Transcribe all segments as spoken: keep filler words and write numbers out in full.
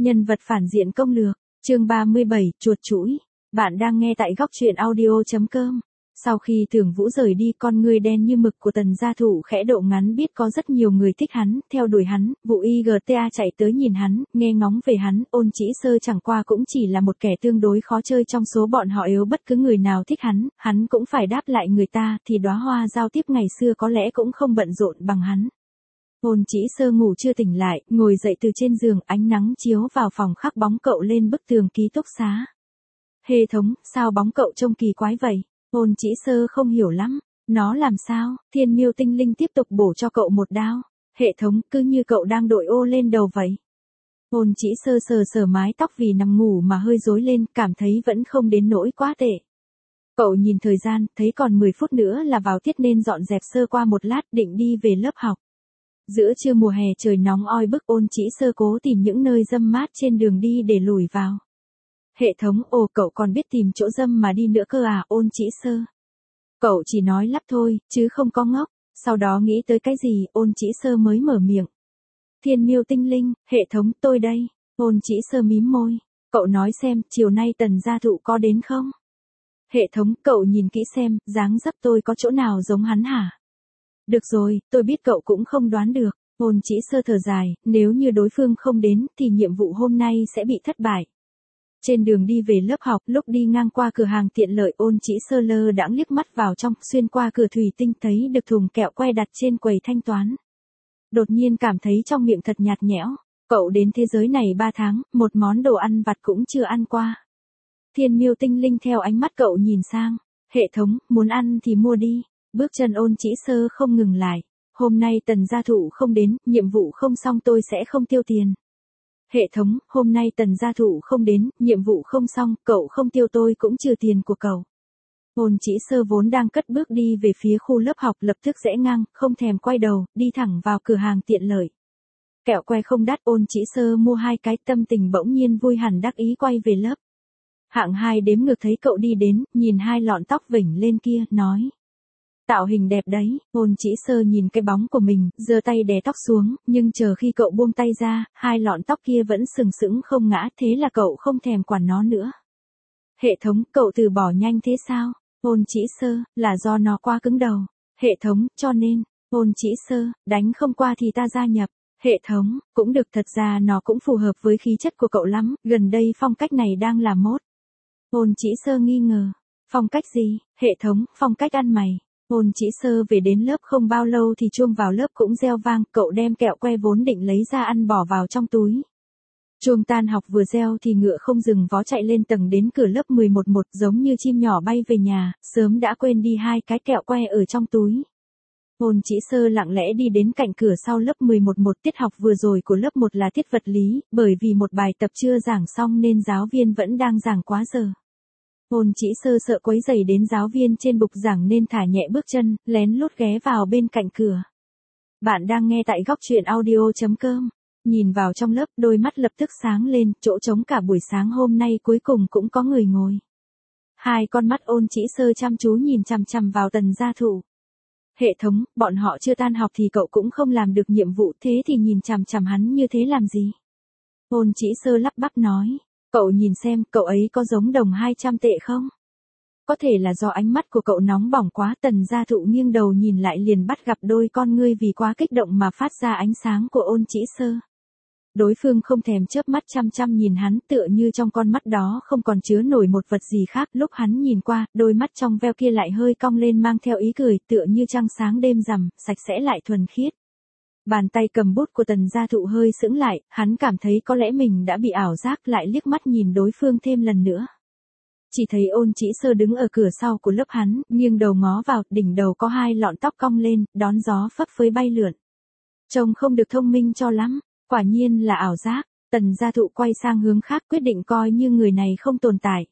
Nhân vật phản diện công lược, chương ba mươi bảy, chuột chũi. Bạn đang nghe tại góc truyện audio.com. Sau khi Tưởng Vũ rời đi, con người đen như mực của Tần Gia Thụ khẽ độ ngắn biết có rất nhiều người thích hắn, theo đuổi hắn, vụ i giê tê a chạy tới nhìn hắn, nghe ngóng về hắn, Ôn Chỉ Sơ chẳng qua cũng chỉ là một kẻ tương đối khó chơi trong số bọn họ, yếu bất cứ người nào thích hắn, hắn cũng phải đáp lại người ta, thì đóa hoa giao tiếp ngày xưa có lẽ cũng không bận rộn bằng hắn. Ôn Chỉ Sơ ngủ chưa tỉnh lại, ngồi dậy từ trên giường, ánh nắng chiếu vào phòng khắc bóng cậu lên bức tường ký túc xá. Hệ thống, sao bóng cậu trông kỳ quái vậy? Ôn Chỉ Sơ không hiểu lắm, nó làm sao? Thiên Miêu Tinh Linh tiếp tục bổ cho cậu một đao. Hệ thống, cứ như cậu đang đội ô lên đầu vậy. Ôn Chỉ Sơ sờ sờ mái tóc vì nằm ngủ mà hơi rối lên, cảm thấy vẫn không đến nỗi quá tệ. Cậu nhìn thời gian, thấy còn mười phút nữa là vào tiết nên dọn dẹp sơ qua một lát, định đi về lớp học. Giữa trưa mùa hè trời nóng oi bức, Ôn Chỉ Sơ cố tìm những nơi râm mát trên đường đi để lủi vào. Hệ thống, ồ cậu còn biết tìm chỗ râm mà đi nữa cơ à? Ôn Chỉ Sơ. Cậu chỉ nói lắp thôi, chứ không có ngốc. Sau đó nghĩ tới cái gì, Ôn Chỉ Sơ mới mở miệng. Thiên Miêu Tinh Linh, hệ thống, tôi đây. Ôn Chỉ Sơ mím môi. Cậu nói xem, chiều nay Tần Gia Thụ có đến không? Hệ thống, cậu nhìn kỹ xem, dáng dấp tôi có chỗ nào giống hắn hả? Được rồi, tôi biết cậu cũng không đoán được. Ôn Chỉ Sơ thở dài, nếu như đối phương không đến, thì nhiệm vụ hôm nay sẽ bị thất bại. Trên đường đi về lớp học, lúc đi ngang qua cửa hàng tiện lợi, Ôn Chỉ Sơ lơ đãng liếc mắt vào trong, xuyên qua cửa thủy tinh thấy được thùng kẹo que đặt trên quầy thanh toán. Đột nhiên cảm thấy trong miệng thật nhạt nhẽo. Cậu đến thế giới này ba tháng, một món đồ ăn vặt cũng chưa ăn qua. Thiên Miêu Tinh Linh theo ánh mắt cậu nhìn sang. Hệ thống, muốn ăn thì mua đi. Bước chân Ôn Chỉ Sơ không ngừng lại. Hôm nay Tần Gia Thụ không đến, nhiệm vụ không xong tôi sẽ không tiêu tiền. Hệ thống, hôm nay Tần Gia Thụ không đến, nhiệm vụ không xong, cậu không tiêu tôi cũng trừ tiền của cậu. Ôn Chỉ Sơ vốn đang cất bước đi về phía khu lớp học, lập tức rẽ ngang, không thèm quay đầu, đi thẳng vào cửa hàng tiện lợi. Kẹo que không đắt, Ôn Chỉ Sơ mua hai cái, tâm tình bỗng nhiên vui hẳn đắc ý quay về lớp. Hạng hai đếm ngược thấy cậu đi đến, nhìn hai lọn tóc vểnh lên kia, nói. Tạo hình đẹp đấy. Ôn Chỉ Sơ nhìn cái bóng của mình, giơ tay đè tóc xuống, nhưng chờ khi cậu buông tay ra, hai lọn tóc kia vẫn sừng sững không ngã, thế là cậu không thèm quản nó nữa. Hệ thống, cậu từ bỏ nhanh thế sao? Ôn Chỉ Sơ, là do nó quá cứng đầu. Hệ thống, cho nên, Ôn Chỉ Sơ, đánh không qua thì ta gia nhập. Hệ thống, cũng được, thật ra nó cũng phù hợp với khí chất của cậu lắm, gần đây phong cách này đang là mốt. Ôn Chỉ Sơ nghi ngờ. Phong cách gì? Hệ thống, phong cách ăn mày. Ôn Chỉ Sơ về đến lớp không bao lâu thì chuông vào lớp cũng reo vang, cậu đem kẹo que vốn định lấy ra ăn bỏ vào trong túi. Chuông tan học vừa reo thì ngựa không dừng vó chạy lên tầng đến cửa lớp mười một một, giống như chim nhỏ bay về nhà, sớm đã quên đi hai cái kẹo que ở trong túi. Ôn Chỉ Sơ lặng lẽ đi đến cạnh cửa sau lớp mười một một, tiết học vừa rồi của lớp một là tiết vật lý, bởi vì một bài tập chưa giảng xong nên giáo viên vẫn đang giảng quá giờ. Ôn Chỉ Sơ sợ quấy rầy đến giáo viên trên bục giảng nên thả nhẹ bước chân, lén lút ghé vào bên cạnh cửa. Bạn đang nghe tại góc truyện audio.com. Nhìn vào trong lớp, đôi mắt lập tức sáng lên, chỗ trống cả buổi sáng hôm nay cuối cùng cũng có người ngồi. Hai con mắt Ôn Chỉ Sơ chăm chú nhìn chằm chằm vào Tần Gia Thụ. Hệ thống, bọn họ chưa tan học thì cậu cũng không làm được nhiệm vụ, thế thì nhìn chằm chằm hắn như thế làm gì? Ôn Chỉ Sơ lắp bắp nói. Cậu nhìn xem, cậu ấy có giống đồng hai trăm tệ không? Có thể là do ánh mắt của cậu nóng bỏng quá. Tần Gia Thụ nghiêng đầu nhìn lại liền bắt gặp đôi con ngươi vì quá kích động mà phát ra ánh sáng của Ôn Chỉ Sơ. Đối phương không thèm chớp mắt chăm chăm nhìn hắn, tựa như trong con mắt đó không còn chứa nổi một vật gì khác. Lúc hắn nhìn qua, đôi mắt trong veo kia lại hơi cong lên mang theo ý cười, tựa như trăng sáng đêm rằm, sạch sẽ lại thuần khiết. Bàn tay cầm bút của Tần Gia Thụ hơi sững lại, hắn cảm thấy có lẽ mình đã bị ảo giác, lại liếc mắt nhìn đối phương thêm lần nữa. Chỉ thấy Ôn Chỉ Sơ đứng ở cửa sau của lớp hắn, nghiêng đầu ngó vào, đỉnh đầu có hai lọn tóc cong lên, đón gió phấp phới bay lượn. Trông không được thông minh cho lắm, quả nhiên là ảo giác. Tần Gia Thụ quay sang hướng khác, quyết định coi như người này không tồn tại.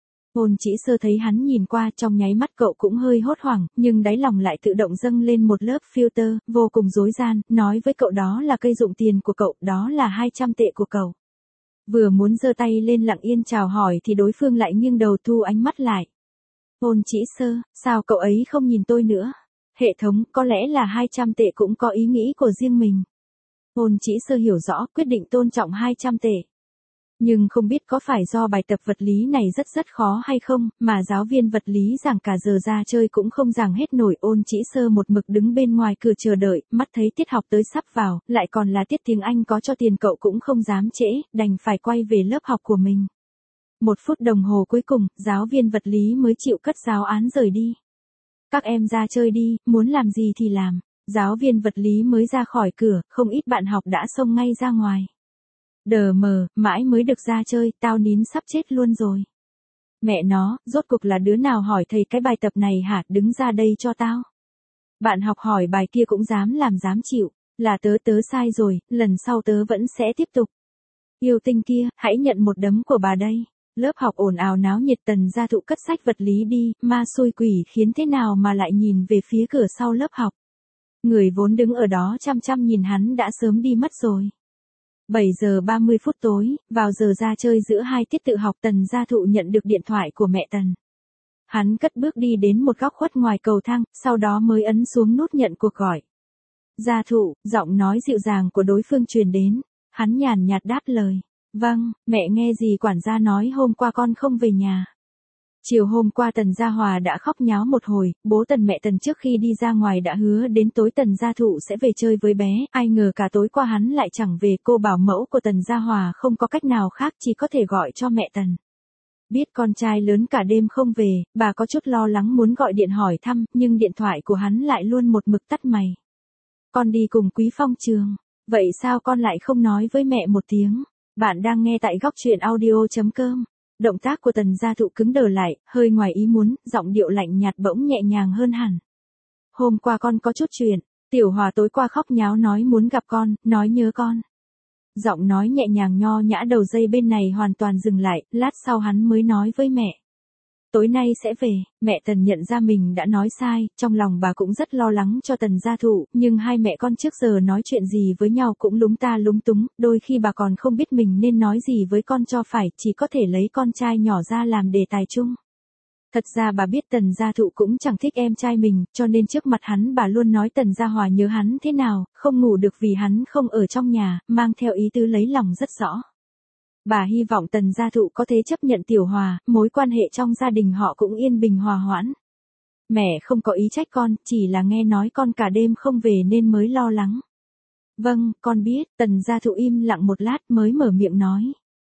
Ôn Chỉ Sơ thấy hắn nhìn qua, trong nháy mắt cậu cũng hơi hốt hoảng, nhưng đáy lòng lại tự động dâng lên một lớp filter, vô cùng rối ran, nói với cậu đó là cây dụng tiền của cậu, đó là hai trăm tệ của cậu. Vừa muốn giơ tay lên lặng yên chào hỏi thì đối phương lại nghiêng đầu thu ánh mắt lại. Ôn Chỉ Sơ, sao cậu ấy không nhìn tôi nữa? Hệ thống, có lẽ là hai trăm tệ cũng có ý nghĩ của riêng mình. Ôn Chỉ Sơ hiểu rõ, quyết định tôn trọng hai trăm tệ. Nhưng không biết có phải do bài tập vật lý này rất rất khó hay không, mà giáo viên vật lý giảng cả giờ ra chơi cũng không giảng hết nổi. Ôn Chỉ Sơ một mực đứng bên ngoài cửa chờ đợi, mắt thấy tiết học tới sắp vào, lại còn là tiết tiếng Anh có cho tiền cậu cũng không dám trễ, đành phải quay về lớp học của mình. Một phút đồng hồ cuối cùng, giáo viên vật lý mới chịu cất giáo án rời đi. Các em ra chơi đi, muốn làm gì thì làm. Giáo viên vật lý mới ra khỏi cửa, không ít bạn học đã xông ngay ra ngoài. Đờ mờ, mãi mới được ra chơi, tao nín sắp chết luôn rồi. Mẹ nó, rốt cuộc là đứa nào hỏi thầy cái bài tập này hả, đứng ra đây cho tao. Bạn học hỏi bài kia cũng dám làm dám chịu, là tớ tớ sai rồi, lần sau tớ vẫn sẽ tiếp tục. Yêu tinh kia, hãy nhận một đấm của bà đây. Lớp học ồn ào náo nhiệt. Tần Gia Thụ cất sách vật lý đi, ma xui quỷ khiến thế nào mà lại nhìn về phía cửa sau lớp học. Người vốn đứng ở đó chăm chăm nhìn hắn đã sớm đi mất rồi. bảy giờ ba mươi phút tối, vào giờ ra chơi giữa hai tiết tự học, Tần Gia Thụ nhận được điện thoại của mẹ Tần. Hắn cất bước đi đến một góc khuất ngoài cầu thang, sau đó mới ấn xuống nút nhận cuộc gọi. Gia Thụ, giọng nói dịu dàng của đối phương truyền đến, hắn nhàn nhạt đáp lời. Vâng, mẹ nghe gì quản gia nói hôm qua con không về nhà. Chiều hôm qua Tần Gia Hòa đã khóc nháo một hồi, bố Tần mẹ Tần trước khi đi ra ngoài đã hứa đến tối Tần Gia Thụ sẽ về chơi với bé, ai ngờ cả tối qua hắn lại chẳng về. Cô bảo mẫu của Tần Gia Hòa không có cách nào khác, chỉ có thể gọi cho mẹ Tần. Biết con trai lớn cả đêm không về, bà có chút lo lắng muốn gọi điện hỏi thăm, nhưng điện thoại của hắn lại luôn một mực tắt mày. Con đi cùng Quý Phong trường, vậy sao con lại không nói với mẹ một tiếng? Bạn đang nghe tại góc truyện audio chấm com. Động tác của Tần Gia Thụ cứng đờ lại, hơi ngoài ý muốn, giọng điệu lạnh nhạt bỗng nhẹ nhàng hơn hẳn. Hôm qua con có chút chuyện, Tiểu Hòa tối qua khóc nháo nói muốn gặp con, nói nhớ con. Giọng nói nhẹ nhàng nho nhã đầu dây bên này hoàn toàn dừng lại, lát sau hắn mới nói với mẹ. Tối nay sẽ về. Mẹ Tần nhận ra mình đã nói sai, trong lòng bà cũng rất lo lắng cho Tần Gia Thụ, nhưng hai mẹ con trước giờ nói chuyện gì với nhau cũng lúng ta lúng túng, đôi khi bà còn không biết mình nên nói gì với con cho phải, chỉ có thể lấy con trai nhỏ ra làm đề tài chung. Thật ra bà biết Tần Gia Thụ cũng chẳng thích em trai mình, cho nên trước mặt hắn bà luôn nói Tần Gia Hòa nhớ hắn thế nào, không ngủ được vì hắn không ở trong nhà, mang theo ý tứ lấy lòng rất rõ. Bà hy vọng Tần Gia Thụ có thể chấp nhận Tiểu Hòa, mối quan hệ trong gia đình họ cũng yên bình hòa hoãn. Mẹ không có ý trách con, chỉ là nghe nói con cả đêm không về nên mới lo lắng. Vâng, con biết. Tần Gia Thụ im lặng một lát mới mở miệng nói.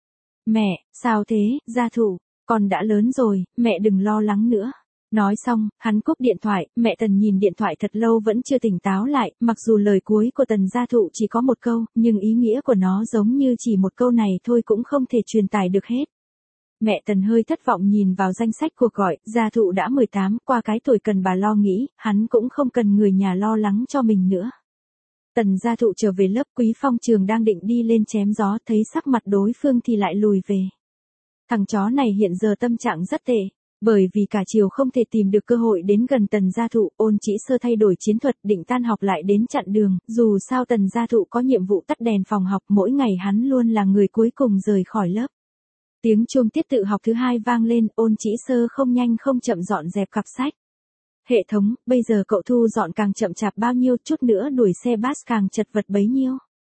Mẹ, sao thế, Gia Thụ, con đã lớn rồi, mẹ đừng lo lắng nữa. Nói xong, hắn cúp điện thoại, mẹ Tần nhìn điện thoại thật lâu vẫn chưa tỉnh táo lại, mặc dù lời cuối của Tần Gia Thụ chỉ có một câu, nhưng ý nghĩa của nó giống như chỉ một câu này thôi cũng không thể truyền tải được hết. Mẹ Tần hơi thất vọng nhìn vào danh sách cuộc gọi, Gia Thụ đã mười tám, qua cái tuổi cần bà lo nghĩ, hắn cũng không cần người nhà lo lắng cho mình nữa. Tần Gia Thụ trở về lớp, Quý Phong trường đang định đi lên chém gió, thấy sắc mặt đối phương thì lại lùi về. Thằng chó này hiện giờ tâm trạng rất tệ. Bởi vì cả chiều không thể tìm được cơ hội đến gần Tần Gia Thụ, Ôn Chỉ Sơ thay đổi chiến thuật định tan học lại đến chặn đường, dù sao Tần Gia Thụ có nhiệm vụ tắt đèn phòng học, mỗi ngày hắn luôn là người cuối cùng rời khỏi lớp. Tiếng chuông tiết tự học thứ hai vang lên, Ôn Chỉ Sơ không nhanh không chậm dọn dẹp cặp sách. Hệ thống, bây giờ cậu thu dọn càng chậm chạp bao nhiêu, chút nữa đuổi xe bus càng chật vật bấy nhiêu.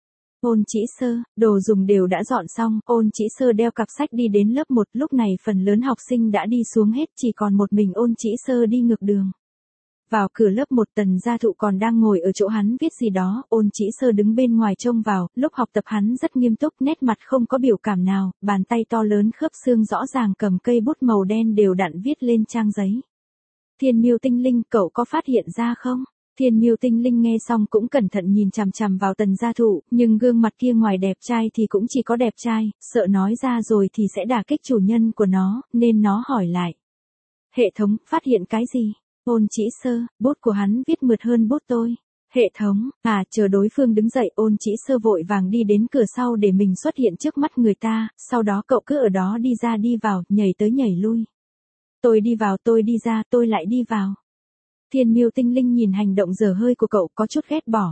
Ôn Chỉ Sơ, đồ dùng đều đã dọn xong, Ôn Chỉ Sơ đeo cặp sách đi đến lớp một, lúc này phần lớn học sinh đã đi xuống hết, chỉ còn một mình Ôn Chỉ Sơ đi ngược đường. Vào cửa lớp một, Tần Gia Thụ còn đang ngồi ở chỗ hắn viết gì đó, Ôn Chỉ Sơ đứng bên ngoài trông vào, lúc học tập hắn rất nghiêm túc, nét mặt không có biểu cảm nào, bàn tay to lớn khớp xương rõ ràng cầm cây bút màu đen đều đặn viết lên trang giấy. Thiên Miêu Tinh Linh, cậu có phát hiện ra không? Thiên Miêu Tinh Linh nghe xong cũng cẩn thận nhìn chằm chằm vào Tần Gia Thụ, nhưng gương mặt kia ngoài đẹp trai thì cũng chỉ có đẹp trai, sợ nói ra rồi thì sẽ đả kích chủ nhân của nó, nên nó hỏi lại. Hệ thống, phát hiện cái gì? Ôn Chỉ Sơ, bút của hắn viết mượt hơn bút tôi. Hệ thống, à, chờ đối phương đứng dậy, Ôn Chỉ Sơ vội vàng đi đến cửa sau để mình xuất hiện trước mắt người ta, sau đó cậu cứ ở đó đi ra đi vào, nhảy tới nhảy lui. Tôi đi vào, tôi đi ra, tôi lại đi vào. Thiên Miêu Tinh Linh nhìn hành động dở hơi của cậu có chút ghét bỏ.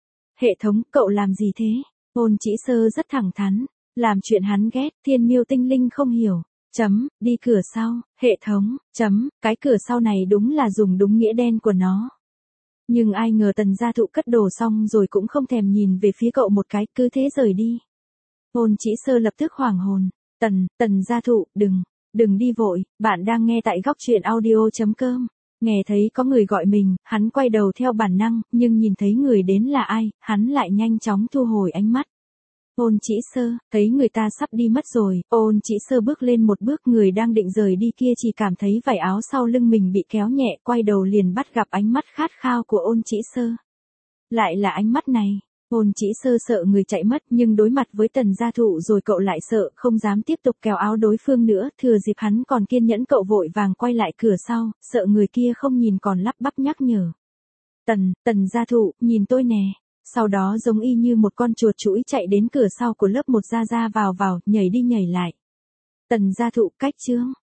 Hệ thống, cậu làm gì thế? Ôn Chỉ Sơ rất thẳng thắn, làm chuyện hắn ghét, Thiên Miêu Tinh Linh không hiểu. Chấm, đi cửa sau, hệ thống, chấm, cái cửa sau này đúng là dùng đúng nghĩa đen của nó. Nhưng ai ngờ Tần Gia Thụ cất đồ xong rồi cũng không thèm nhìn về phía cậu một cái, cứ thế rời đi. Ôn Chỉ Sơ lập tức hoảng hồn, Tần, Tần gia thụ, đừng, đừng đi vội, bạn đang nghe tại góc truyện audio.com. Nghe thấy có người gọi mình, hắn quay đầu theo bản năng, nhưng nhìn thấy người đến là ai, hắn lại nhanh chóng thu hồi ánh mắt. Ôn Chỉ Sơ, thấy người ta sắp đi mất rồi, Ôn Chỉ Sơ bước lên một bước, người đang định rời đi kia chỉ cảm thấy vải áo sau lưng mình bị kéo nhẹ, quay đầu liền bắt gặp ánh mắt khát khao của Ôn Chỉ Sơ. Lại là ánh mắt này. Ôn Chỉ Sơ sợ người chạy mất, nhưng đối mặt với Tần gia thụ rồi cậu lại sợ, không dám tiếp tục kéo áo đối phương nữa, thừa dịp hắn còn kiên nhẫn cậu vội vàng quay lại cửa sau, sợ người kia không nhìn còn lắp bắp nhắc nhở. Tần, Tần gia thụ, nhìn tôi nè. Sau đó giống y như một con chuột chũi chạy đến cửa sau của lớp một, ra ra vào vào, nhảy đi nhảy lại. Tần gia thụ, cách chương.